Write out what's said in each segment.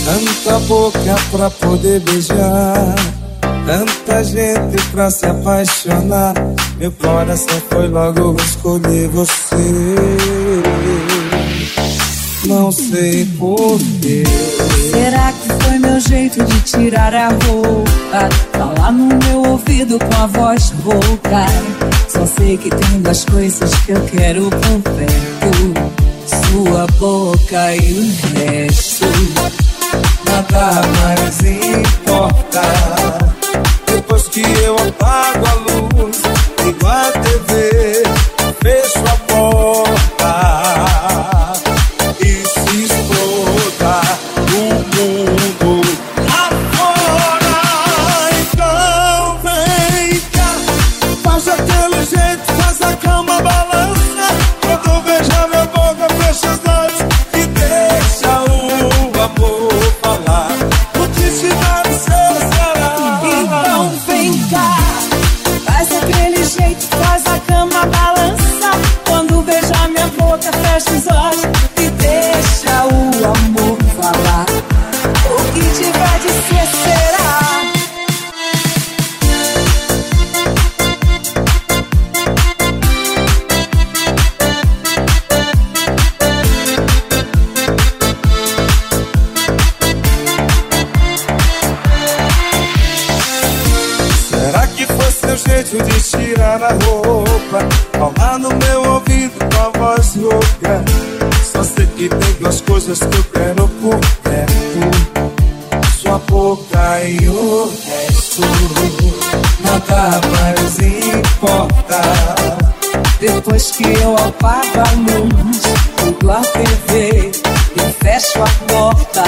Tanta boca pra poder beijar, tanta gente pra se apaixonar. Meu coração foi logo escolher você. Não sei porquê. Será que foi meu jeito de tirar a roupa? Falar no meu ouvido com a voz rouca. Só sei que tem duas coisas que eu quero por perto: sua boca e o resto. Nada mais importa. Depois que eu apago a luz, ligo a TV, fecho a porta e se exploda o mundo afora. Então vem cá, faz aquele jeito, faz a cama balança. Quando beijar minha boca, fecha os olhos e deixa o amor falar. O que te dá de ser será. Então vem cá, faz aquele jeito, faz a cama balança. Quando beijar minha boca, fecha os olhos e deixa o amor falar. O que tiver de ser será. Será que foi seu jeito de tirar a roupa? Falar no meu ouvido com a voz rouca. Só sei que tem duas coisas que eu quero por perto: sua boca e o resto. Nada mais importa. Depois que eu apago a luz, ligo a TV e fecho a porta.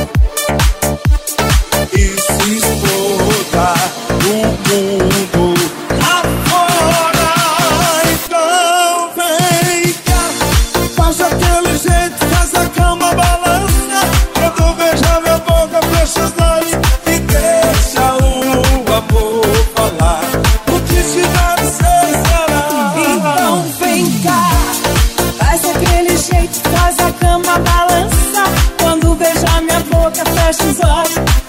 E se exploda o mundo afora. Então vem cá, faz aquele jeito, faz a cama balança. Quando beijar minha boca, fecha os olhos e deixa o amor falar. O que te dá de ser será. Então vem cá, faz aquele jeito, faz a cama balança. Quando beijar minha boca, fecha os olhos